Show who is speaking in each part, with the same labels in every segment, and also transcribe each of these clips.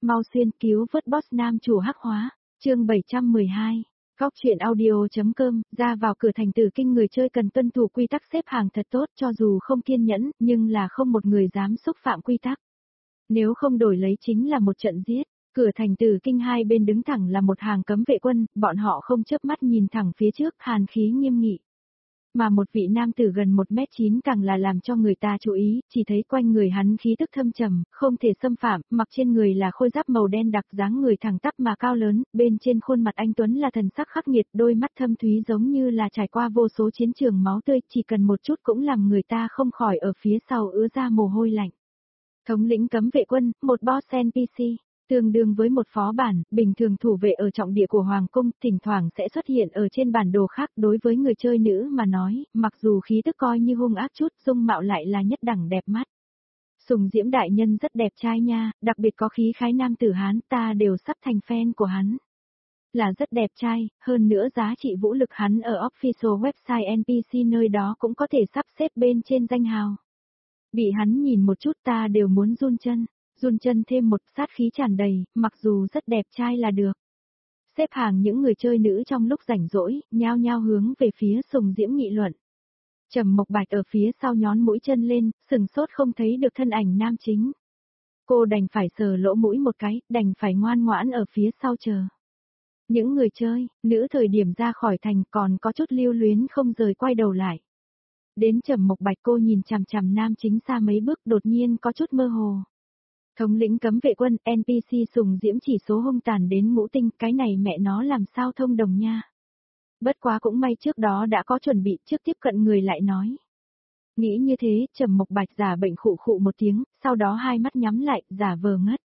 Speaker 1: mau xuyên cứu vớt boss nam chủ hắc hóa, chương 712. Góc truyện audio.com, ra vào cửa thành Tử Kinh người chơi cần tuân thủ quy tắc xếp hàng thật tốt cho dù không kiên nhẫn, nhưng là không một người dám xúc phạm quy tắc. Nếu không đổi lấy chính là một trận giết. Cửa thành Tử Kinh hai bên đứng thẳng là một hàng cấm vệ quân, bọn họ không chớp mắt nhìn thẳng phía trước, hàn khí nghiêm nghị. Mà một vị nam tử gần 1m9 càng là làm cho người ta chú ý, chỉ thấy quanh người hắn khí tức thâm trầm, không thể xâm phạm, mặc trên người là khôi giáp màu đen đặc, dáng người thẳng tắp mà cao lớn, bên trên khuôn mặt anh tuấn là thần sắc khắc nghiệt, đôi mắt thâm thúy giống như là trải qua vô số chiến trường máu tươi, chỉ cần một chút cũng làm người ta không khỏi ở phía sau ứa ra mồ hôi lạnh. Thống lĩnh cấm vệ quân, một boss NPC. Tương đương với một phó bản, bình thường thủ vệ ở trọng địa của Hoàng cung, thỉnh thoảng sẽ xuất hiện ở trên bản đồ khác. Đối với người chơi nữ mà nói, mặc dù khí tức coi như hung ác chút, dung mạo lại là nhất đẳng đẹp mắt. Sùng Diễm đại nhân rất đẹp trai nha, đặc biệt có khí khái nam tử Hán, ta đều sắp thành fan của hắn. Là rất đẹp trai, hơn nữa giá trị vũ lực hắn ở official website NPC nơi đó cũng có thể sắp xếp bên trên danh hào. Bị hắn nhìn một chút ta đều muốn run chân thêm một, sát khí tràn đầy, mặc dù rất đẹp trai là được. Xếp hàng những người chơi nữ trong lúc rảnh rỗi, nhao nhao hướng về phía Sùng Diễm nghị luận. Trầm Mộc Bạch ở phía sau nhón mũi chân lên, sừng sốt không thấy được thân ảnh nam chính. Cô đành phải sờ lỗ mũi một cái, đành phải ngoan ngoãn ở phía sau chờ. Những người chơi, nữ thời điểm ra khỏi thành còn có chút lưu luyến không rời quay đầu lại. Đến Trầm Mộc Bạch cô nhìn chằm chằm nam chính xa mấy bước đột nhiên có chút mơ hồ. Thống lĩnh cấm vệ quân, NPC Sùng Diễm chỉ số hung tàn đến ngũ tinh, cái này mẹ nó làm sao thông đồng nha. Bất quá cũng may trước đó đã có chuẩn bị, trước tiếp cận người lại nói. Nghĩ như thế, Trầm Mộc Bạch giả bệnh khụ khụ một tiếng, sau đó hai mắt nhắm lại, giả vờ ngất.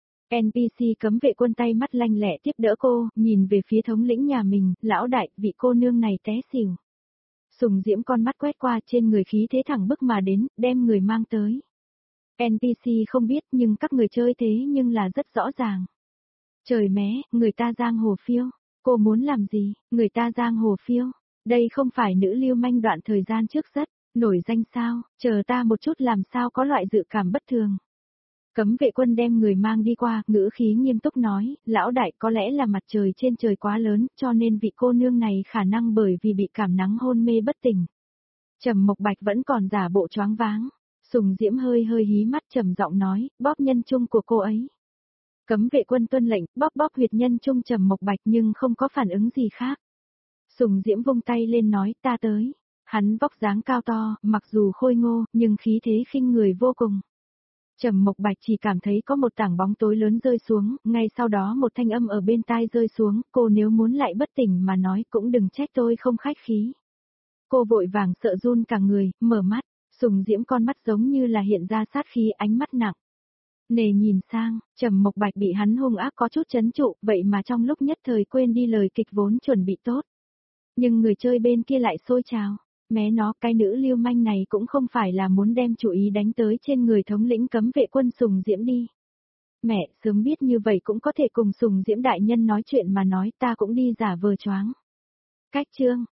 Speaker 1: NPC cấm vệ quân tay mắt lanh lẹ tiếp đỡ cô, nhìn về phía thống lĩnh nhà mình, lão đại, vị cô nương này té xỉu. Sùng Diễm con mắt quét qua trên người khí thế thẳng bức mà đến, đem người mang tới. NPC không biết nhưng các người chơi thế nhưng là rất rõ ràng. Trời mé, người ta giang hồ phiêu. Cô muốn làm gì, người ta giang hồ phiêu. Đây không phải nữ lưu manh đoạn thời gian trước rất nổi danh sao, chờ ta một chút làm sao có loại dự cảm bất thường. Cấm vệ quân đem người mang đi qua, ngữ khí nghiêm túc nói, lão đại có lẽ là mặt trời trên trời quá lớn, cho nên vị cô nương này khả năng bởi vì bị cảm nắng hôn mê bất tỉnh. Trầm Mộc Bạch vẫn còn giả bộ choáng váng. Sùng Diễm hơi hí mắt trầm giọng nói, bóp nhân trung của cô ấy. Cấm vệ quân tuân lệnh, bóp huyệt nhân trung Trầm Mộc Bạch nhưng không có phản ứng gì khác. Sùng Diễm vung tay lên nói, ta tới. Hắn vóc dáng cao to, mặc dù khôi ngô, nhưng khí thế khinh người vô cùng. Trầm Mộc Bạch chỉ cảm thấy có một tảng bóng tối lớn rơi xuống, ngay sau đó một thanh âm ở bên tai rơi xuống, cô nếu muốn lại bất tỉnh mà nói cũng đừng trách tôi không khách khí. Cô vội vàng sợ run cả người, mở mắt. Sùng Diễm con mắt giống như là hiện ra sát khí, ánh mắt nặng nề nhìn sang, Trầm Mộc Bạch bị hắn hung ác có chút chấn trụ, vậy mà trong lúc nhất thời quên đi lời kịch vốn chuẩn bị tốt. Nhưng người chơi bên kia lại sôi trào, mé nó, cái nữ lưu manh này cũng không phải là muốn đem chú ý đánh tới trên người thống lĩnh cấm vệ quân Sùng Diễm đi. Mẹ, sớm biết như vậy cũng có thể cùng Sùng Diễm đại nhân nói chuyện mà nói, ta cũng đi giả vờ choáng. Cách chương